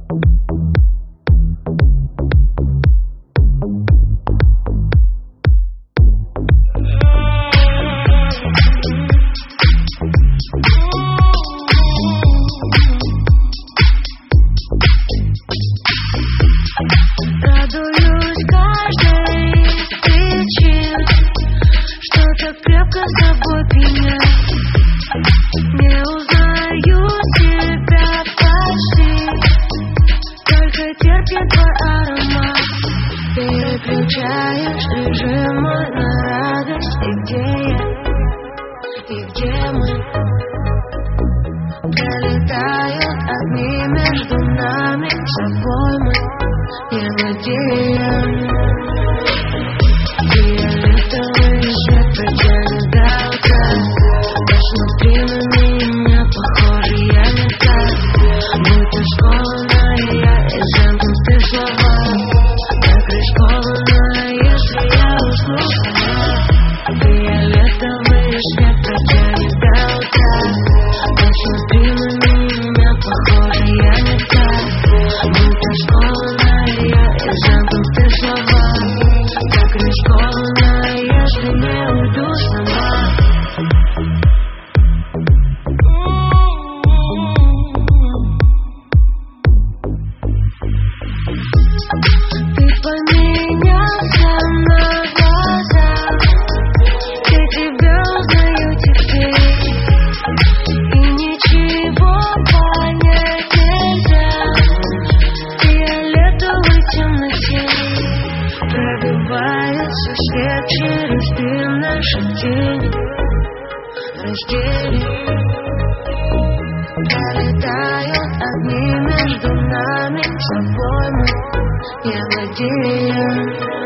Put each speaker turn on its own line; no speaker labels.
Радуюсь каждой встрече, что так крепко с тобой пьяня. Не узнаю себя почти, только терпит твой аромат. Переключаешь режим мой на радость. И где я? И где мы? Пролетают огни между нами, собой мы не владеем. Фиолетовый свет протянет до утра. Посмотри на меня, похоже, я не так. Будто скованная я и замкнуты слова. Так рискованно, если я усну сама. Фиолетовый свет протянет до утра. Посмотри на меня, похоже, я не так. Будто скованная я и замкнуты слова. Так рискованно, если не уйду сама. Ты поменялся на глазах, я тебя узнаю теперь. И ничего понять нельзя. Фиолетовой темноте пробивается свет через дым. Наши тени разделили. Пролетают огни между нами, собой мы не владеем.